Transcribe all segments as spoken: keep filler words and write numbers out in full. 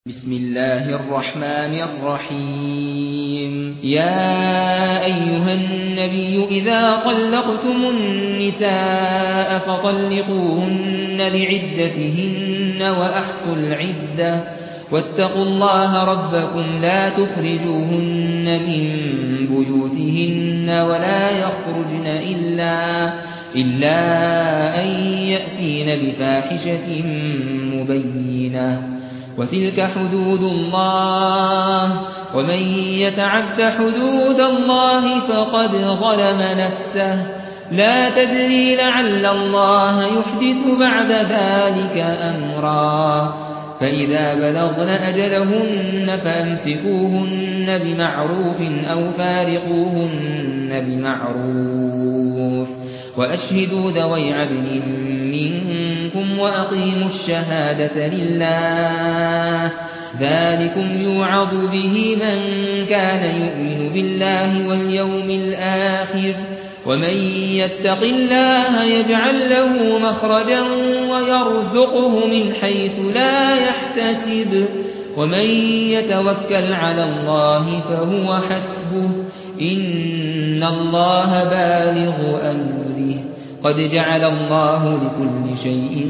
بسم الله الرحمن الرحيم يا أيها النبي إذا طلقتم النساء فطلقوهن لعدتهن وأحصوا العدة واتقوا الله ربكم لا تخرجوهن من بيوتهن ولا يخرجن إلا, إلا أن يأتين بفاحشة مبينة وتلك حدود الله ومن يتعد حدود الله فقد ظلم نفسه لا تدري لعل الله يحدث بعد ذلك أمرا فإذا بلغن أجلهن فأمسكوهن بمعروف أو فارقوهن بمعروف وأشهدوا ذوي عدل منكم وأقيموا الشهادة لله ذلكم يوعظ به من كان يؤمن بالله واليوم الآخر ومن يتق الله يجعل له مخرجا ويرزقه من حيث لا يحتسب ومن يتوكل على الله فهو حسبه إن الله بالغ أمره قد جعل الله لكل شيء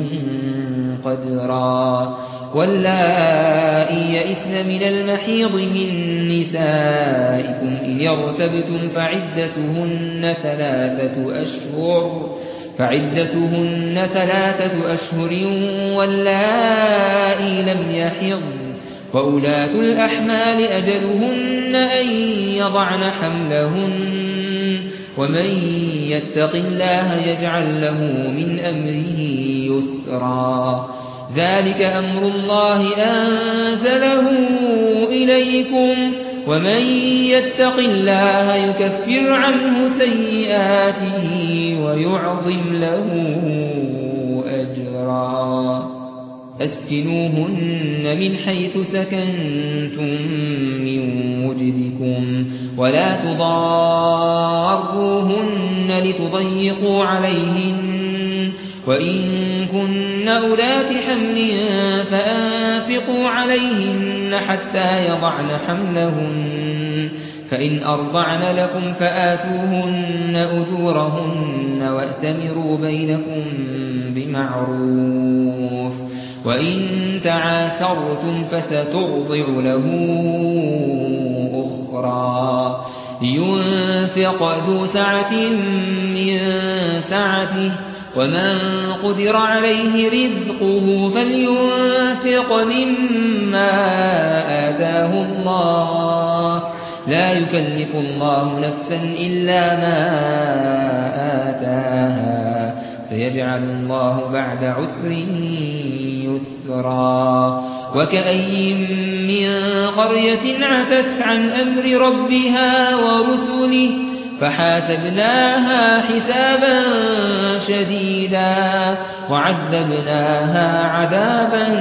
قدرا واللائي يئسن من المحيض من نسائكم إن يرتبتم فعدتهن ثلاثة أشهر فعدتهن ثلاثة أشهر واللائي لم يحضن وأولاة الأحمال أجلهن أن يضعن حملهن ومن يتق الله يجعل له من أمره يسرا ذلك أمر الله أنزله إليكم ومن يتق الله يكفر عنه سيئاته ويعظم له أجرا أسكنوهن من حيث سكنتم من وجدكم ولا تضاروهن لتضيقوا عليهن وإن كن أولات حمل فأنفقوا عليهن حتى يضعن حملهن فإن أرضعن لكم فآتوهن أجورهن وأتمروا بينكم بمعروف وإن تعاثرتم فسترضع له أخرى لينفق ذو سعة من سعته ومن قدر عليه رزقه فلينفق مما آتاه الله لا يكلف الله نفسا إلا ما آتاها سيجعل الله بعد عسر يسرا وكأي من قرية عتت عن أمر ربها ورسله فحاسبناها حسابا شديدا وعذبناها عذابا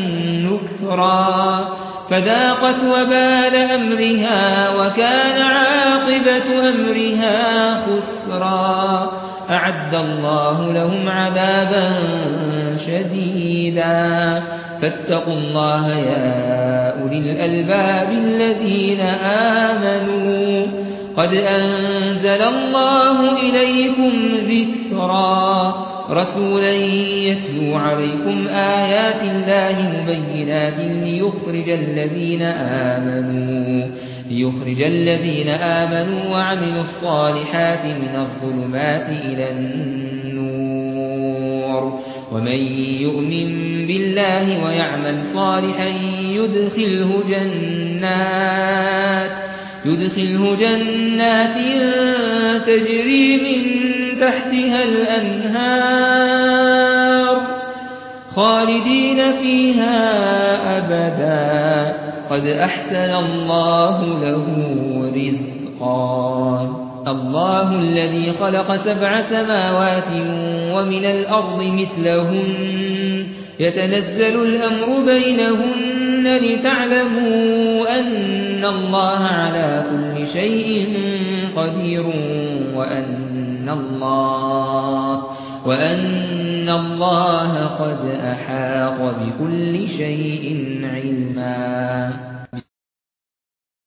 نكرا فذاقت وبال أمرها وكان عاقبة أمرها خسرا أعد الله لهم عذابا شديدا فاتقوا الله يا أولي الألباب الذين آمنوا قد أنزل الله إليكم ذكرا رسولا يتلو عليكم آيات الله مبينات ليخرج الذين آمنوا ليخرج الذين آمنوا وعملوا الصالحات من الظلمات إلى النور ومن يؤمن بالله ويعمل صالحا يدخله جنات يدخله جنات تجري من تحتها الأنهار خالدين فيها أبدا قد أحسن الله له رزقا الله الذي خلق سبع سماوات ومن الأرض مثلهن يتنزل الأمر بينهن لتعلموا أن الله على كل شيء قدير وأن الله وأن الله قد أحاط بكل شيء علما